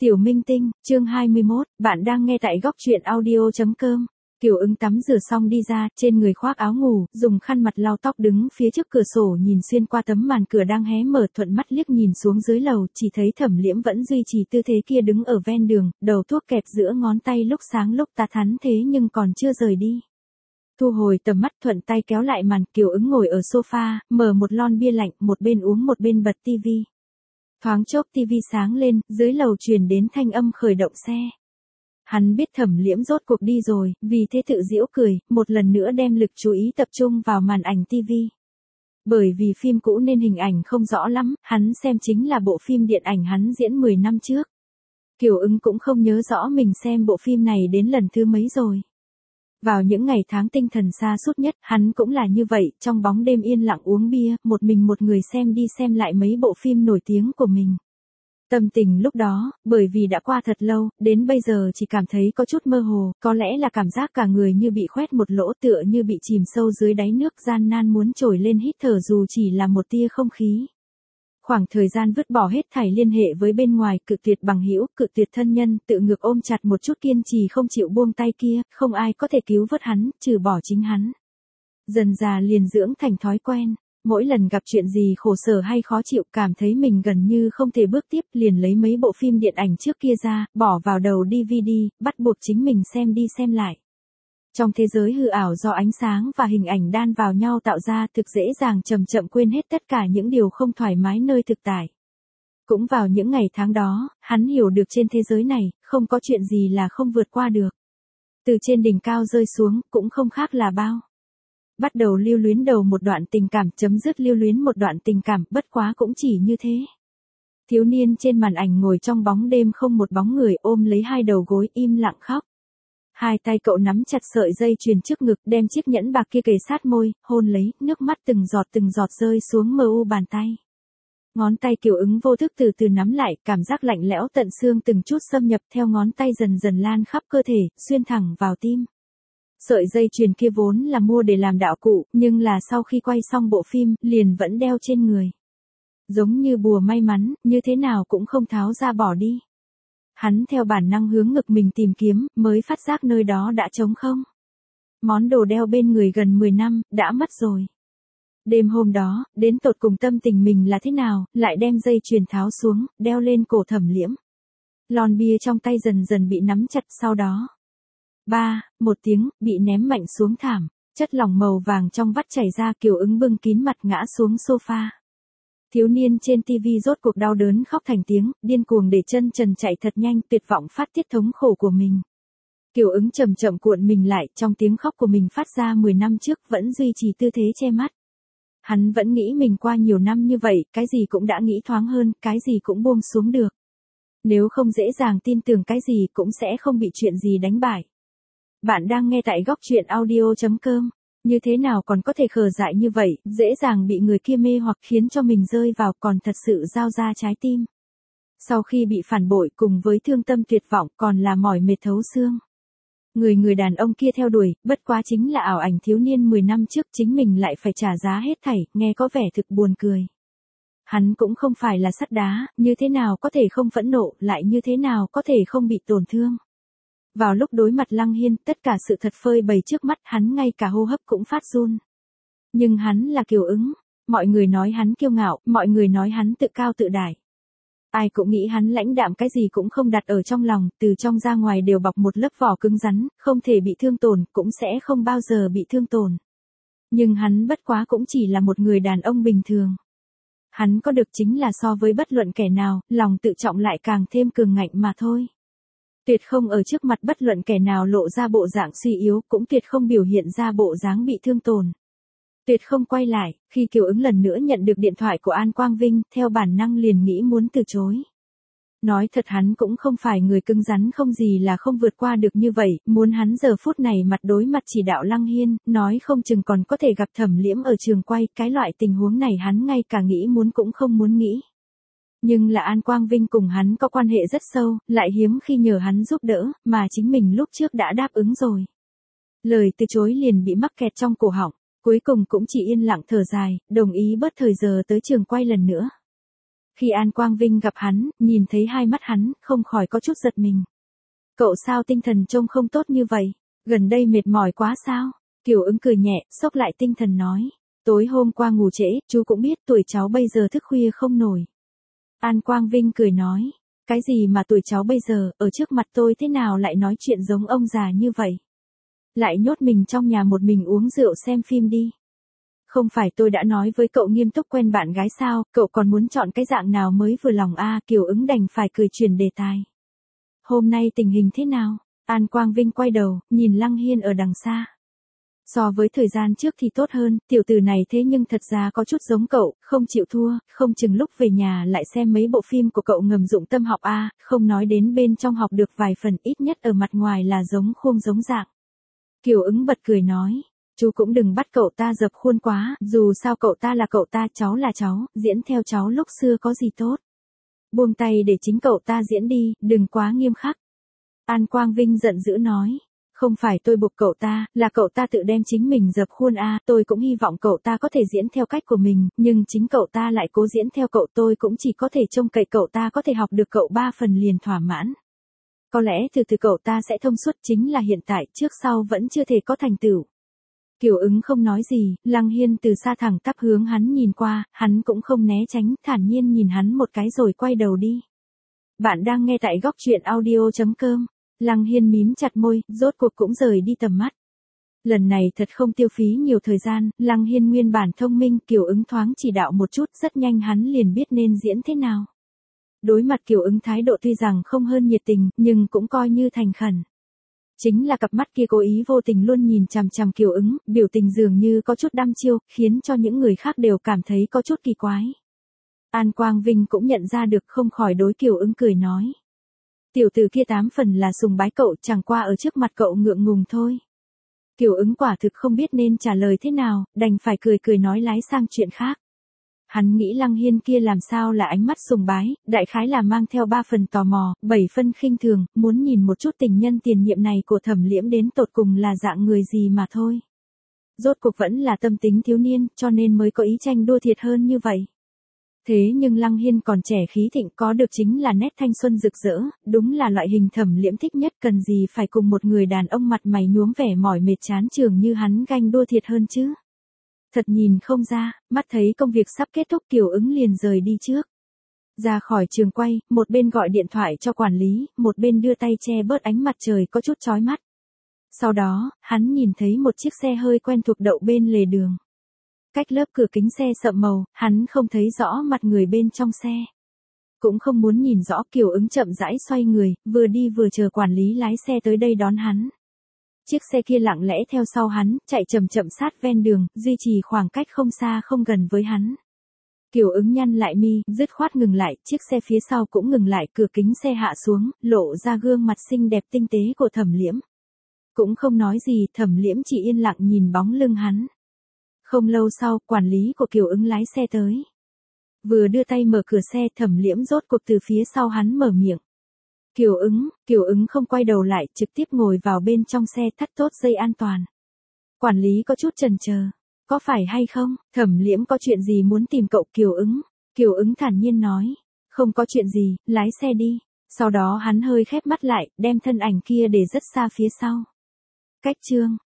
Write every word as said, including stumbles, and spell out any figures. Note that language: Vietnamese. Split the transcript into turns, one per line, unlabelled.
Tiểu Minh Tinh, chương hai mươi mốt, bạn đang nghe tại góc truyện audio chấm com. Kiều Ứng tắm rửa xong đi ra, trên người khoác áo ngủ, dùng khăn mặt lau tóc đứng phía trước cửa sổ nhìn xuyên qua tấm màn cửa đang hé mở, thuận mắt liếc nhìn xuống dưới lầu, chỉ thấy Thẩm Liễm vẫn duy trì tư thế kia đứng ở ven đường, đầu thuốc kẹp giữa ngón tay lúc sáng lúc tà thắn thế nhưng còn chưa rời đi. Thu hồi tầm mắt, thuận tay kéo lại màn, Kiều Ứng ngồi ở sofa, mở một lon bia lạnh, một bên uống một bên bật tivi. Thoáng chốc tivi sáng lên, dưới lầu truyền đến thanh âm khởi động xe. Hắn biết Thẩm Liễm rốt cuộc đi rồi, vì thế tự giễu cười, một lần nữa đem lực chú ý tập trung vào màn ảnh tivi. Bởi vì phim cũ nên hình ảnh không rõ lắm, hắn xem chính là bộ phim điện ảnh hắn diễn mười năm trước. Kiều Ứng cũng không nhớ rõ mình xem bộ phim này đến lần thứ mấy rồi. Vào những ngày tháng tinh thần sa sút nhất, hắn cũng là như vậy, trong bóng đêm yên lặng uống bia, một mình một người xem đi xem lại mấy bộ phim nổi tiếng của mình. Tâm tình lúc đó, bởi vì đã qua thật lâu, đến bây giờ chỉ cảm thấy có chút mơ hồ, có lẽ là cảm giác cả người như bị khoét một lỗ, tựa như bị chìm sâu dưới đáy nước, gian nan muốn trồi lên hít thở dù chỉ là một tia không khí. Khoảng thời gian vứt bỏ hết thảy liên hệ với bên ngoài, cự tuyệt bằng hữu, cự tuyệt thân nhân, tự ngược ôm chặt một chút kiên trì không chịu buông tay kia, không ai có thể cứu vớt hắn, trừ bỏ chính hắn. Dần dà liền dưỡng thành thói quen, mỗi lần gặp chuyện gì khổ sở hay khó chịu, cảm thấy mình gần như không thể bước tiếp, liền lấy mấy bộ phim điện ảnh trước kia ra, bỏ vào đầu đê vê đê, bắt buộc chính mình xem đi xem lại. Trong thế giới hư ảo do ánh sáng và hình ảnh đan vào nhau tạo ra, thực dễ dàng chậm chậm quên hết tất cả những điều không thoải mái nơi thực tại. Cũng vào những ngày tháng đó, hắn hiểu được trên thế giới này, không có chuyện gì là không vượt qua được. Từ trên đỉnh cao rơi xuống, cũng không khác là bao. Bắt đầu lưu luyến đầu một đoạn tình cảm, chấm dứt lưu luyến một đoạn tình cảm, bất quá cũng chỉ như thế. Thiếu niên trên màn ảnh ngồi trong bóng đêm không một bóng người, ôm lấy hai đầu gối im lặng khóc. Hai tay cậu nắm chặt sợi dây chuyền trước ngực, đem chiếc nhẫn bạc kia kề sát môi, hôn lấy, nước mắt từng giọt từng giọt rơi xuống mờ u bàn tay. Ngón tay Kiều Ứng vô thức từ từ nắm lại, cảm giác lạnh lẽo tận xương từng chút xâm nhập theo ngón tay dần dần lan khắp cơ thể, xuyên thẳng vào tim. Sợi dây chuyền kia vốn là mua để làm đạo cụ, nhưng là sau khi quay xong bộ phim, liền vẫn đeo trên người. Giống như bùa may mắn, như thế nào cũng không tháo ra bỏ đi. Hắn theo bản năng hướng ngực mình tìm kiếm, mới phát giác nơi đó đã trống không. Món đồ đeo bên người gần mười năm, đã mất rồi. Đêm hôm đó, đến tột cùng tâm tình mình là thế nào, lại đem dây chuyền tháo xuống, đeo lên cổ Thẩm Liễm. Lon bia trong tay dần dần bị nắm chặt, sau đó. Ba, một tiếng, bị ném mạnh xuống thảm, chất lỏng màu vàng trong vắt chảy ra, Kiều Ứng bưng kín mặt ngã xuống sofa. Thiếu niên trên tivi rốt cuộc đau đớn khóc thành tiếng, điên cuồng để chân trần chạy thật nhanh, tuyệt vọng phát tiết thống khổ của mình. Kiều Ứng chậm chậm cuộn mình lại, trong tiếng khóc của mình phát ra mười năm trước, vẫn duy trì tư thế che mắt. Hắn vẫn nghĩ mình qua nhiều năm như vậy, cái gì cũng đã nghĩ thoáng hơn, cái gì cũng buông xuống được. Nếu không dễ dàng tin tưởng cái gì cũng sẽ không bị chuyện gì đánh bại. Bạn đang nghe tại góc truyện audio chấm com. Như thế nào còn có thể khờ dại như vậy, dễ dàng bị người kia mê hoặc khiến cho mình rơi vào, còn thật sự giao ra trái tim. Sau khi bị phản bội cùng với thương tâm tuyệt vọng, còn là mỏi mệt thấu xương. Người người đàn ông kia theo đuổi, bất quá chính là ảo ảnh thiếu niên mười năm trước, chính mình lại phải trả giá hết thảy, nghe có vẻ thực buồn cười. Hắn cũng không phải là sắt đá, như thế nào có thể không phẫn nộ, lại như thế nào có thể không bị tổn thương. Vào lúc đối mặt Lăng Hiên, tất cả sự thật phơi bày trước mắt, hắn ngay cả hô hấp cũng phát run. Nhưng hắn là Kiều Ứng, mọi người nói hắn kiêu ngạo, mọi người nói hắn tự cao tự đại. Ai cũng nghĩ hắn lãnh đạm, cái gì cũng không đặt ở trong lòng, từ trong ra ngoài đều bọc một lớp vỏ cứng rắn, không thể bị thương tổn, cũng sẽ không bao giờ bị thương tổn. Nhưng hắn bất quá cũng chỉ là một người đàn ông bình thường. Hắn có được chính là so với bất luận kẻ nào, lòng tự trọng lại càng thêm cường ngạnh mà thôi. Tuyệt không ở trước mặt bất luận kẻ nào lộ ra bộ dạng suy yếu, cũng tuyệt không biểu hiện ra bộ dáng bị thương tổn. Tuyệt không quay lại, khi Kiều Ứng lần nữa nhận được điện thoại của An Quang Vinh, theo bản năng liền nghĩ muốn từ chối. Nói thật hắn cũng không phải người cứng rắn không gì là không vượt qua được như vậy, muốn hắn giờ phút này mặt đối mặt chỉ đạo Lăng Hiên, nói không chừng còn có thể gặp Thẩm Liễm ở trường quay, cái loại tình huống này hắn ngay cả nghĩ muốn cũng không muốn nghĩ. Nhưng là An Quang Vinh cùng hắn có quan hệ rất sâu, lại hiếm khi nhờ hắn giúp đỡ, mà chính mình lúc trước đã đáp ứng rồi. Lời từ chối liền bị mắc kẹt trong cổ họng, cuối cùng cũng chỉ yên lặng thở dài, đồng ý bớt thời giờ tới trường quay lần nữa. Khi An Quang Vinh gặp hắn, nhìn thấy hai mắt hắn, không khỏi có chút giật mình. Cậu sao tinh thần trông không tốt như vậy? Gần đây mệt mỏi quá sao? Kiều Ứng cười nhẹ, xốc lại tinh thần nói. Tối hôm qua ngủ trễ, chú cũng biết tuổi cháu bây giờ thức khuya không nổi. An Quang Vinh cười nói. Cái gì mà tuổi cháu bây giờ, ở trước mặt tôi thế nào lại nói chuyện giống ông già như vậy? Lại nhốt mình trong nhà một mình uống rượu xem phim đi. Không phải tôi đã nói với cậu nghiêm túc quen bạn gái sao, cậu còn muốn chọn cái dạng nào mới vừa lòng a? Kiều Ứng đành phải cười chuyển đề tài. Hôm nay tình hình thế nào? An Quang Vinh quay đầu, nhìn Lăng Hiên ở đằng xa. So với thời gian trước thì tốt hơn, tiểu tử này thế nhưng thật ra có chút giống cậu, không chịu thua, không chừng lúc về nhà lại xem mấy bộ phim của cậu ngầm dụng tâm học a, không nói đến bên trong học được vài phần, ít nhất ở mặt ngoài là giống khuôn giống dạng. Kiều Ứng bật cười nói, chú cũng đừng bắt cậu ta dập khuôn quá, dù sao cậu ta là cậu ta, cháu là cháu, diễn theo cháu lúc xưa có gì tốt. Buông tay để chính cậu ta diễn đi, đừng quá nghiêm khắc. An Quang Vinh giận dữ nói. Không phải tôi buộc cậu ta, là cậu ta tự đem chính mình dập khuôn a, tôi cũng hy vọng cậu ta có thể diễn theo cách của mình, nhưng chính cậu ta lại cố diễn theo cậu, tôi cũng chỉ có thể trông cậy cậu ta có thể học được cậu ba phần liền thỏa mãn. Có lẽ từ từ cậu ta sẽ thông suốt, chính là hiện tại, trước sau vẫn chưa thể có thành tựu. Kiều Ứng không nói gì, Lăng Hiên từ xa thẳng tắp hướng hắn nhìn qua, hắn cũng không né tránh, thản nhiên nhìn hắn một cái rồi quay đầu đi. Bạn đang nghe tại góc truyện audio chấm com. Lăng Hiên mím chặt môi, rốt cuộc cũng rời đi tầm mắt. Lần này thật không tiêu phí nhiều thời gian, Lăng Hiên nguyên bản thông minh, Kiều Ứng thoáng chỉ đạo một chút, rất nhanh hắn liền biết nên diễn thế nào. Đối mặt Kiều Ứng thái độ tuy rằng không hơn nhiệt tình, nhưng cũng coi như thành khẩn. Chính là cặp mắt kia cố ý vô tình luôn nhìn chằm chằm Kiều Ứng, biểu tình dường như có chút đăm chiêu, khiến cho những người khác đều cảm thấy có chút kỳ quái. An Quang Vinh cũng nhận ra được, không khỏi đối Kiều Ứng cười nói. Tiểu tử kia tám phần là sùng bái cậu, chẳng qua ở trước mặt cậu ngượng ngùng thôi. Kiều Ứng quả thực không biết nên trả lời thế nào, đành phải cười cười nói lái sang chuyện khác. Hắn nghĩ Lăng Hiên kia làm sao là ánh mắt sùng bái, đại khái là mang theo ba phần tò mò, bảy phân khinh thường, muốn nhìn một chút tình nhân tiền nhiệm này của Thẩm Liễm đến tột cùng là dạng người gì mà thôi. Rốt cuộc vẫn là tâm tính thiếu niên, cho nên mới có ý tranh đua thiệt hơn như vậy. Thế nhưng Lăng Hiên còn trẻ khí thịnh, có được chính là nét thanh xuân rực rỡ, đúng là loại hình Thẩm Liễm thích nhất, cần gì phải cùng một người đàn ông mặt mày nhuốm vẻ mỏi mệt chán chường như hắn ganh đua thiệt hơn chứ. Thật nhìn không ra, mắt thấy công việc sắp kết thúc, Kiều Ứng liền rời đi trước. Ra khỏi trường quay, một bên gọi điện thoại cho quản lý, một bên đưa tay che bớt ánh mặt trời có chút chói mắt. Sau đó, hắn nhìn thấy một chiếc xe hơi quen thuộc đậu bên lề đường. Cách lớp cửa kính xe sậm màu, hắn không thấy rõ mặt người bên trong xe. Cũng không muốn nhìn rõ, Kiều Ứng chậm rãi xoay người, vừa đi vừa chờ quản lý lái xe tới đây đón hắn. Chiếc xe kia lặng lẽ theo sau hắn, chạy chậm chậm sát ven đường, duy trì khoảng cách không xa không gần với hắn. Kiều Ứng nhăn lại mi, dứt khoát ngừng lại, chiếc xe phía sau cũng ngừng lại, cửa kính xe hạ xuống, lộ ra gương mặt xinh đẹp tinh tế của Thẩm Liễm. Cũng không nói gì, Thẩm Liễm chỉ yên lặng nhìn bóng lưng hắn. Không lâu sau, quản lý của Kiều Ứng lái xe tới. Vừa đưa tay mở cửa xe, Thẩm Liễm rốt cuộc từ phía sau hắn mở miệng. Kiều Ứng, Kiều Ứng không quay đầu lại, trực tiếp ngồi vào bên trong xe, thắt tốt dây an toàn. Quản lý có chút chần chờ. Có phải hay không, Thẩm Liễm có chuyện gì muốn tìm cậu? Kiều Ứng. Kiều Ứng thản nhiên nói. Không có chuyện gì, lái xe đi. Sau đó hắn hơi khép mắt lại, đem thân ảnh kia để rất xa phía sau. Cách chương.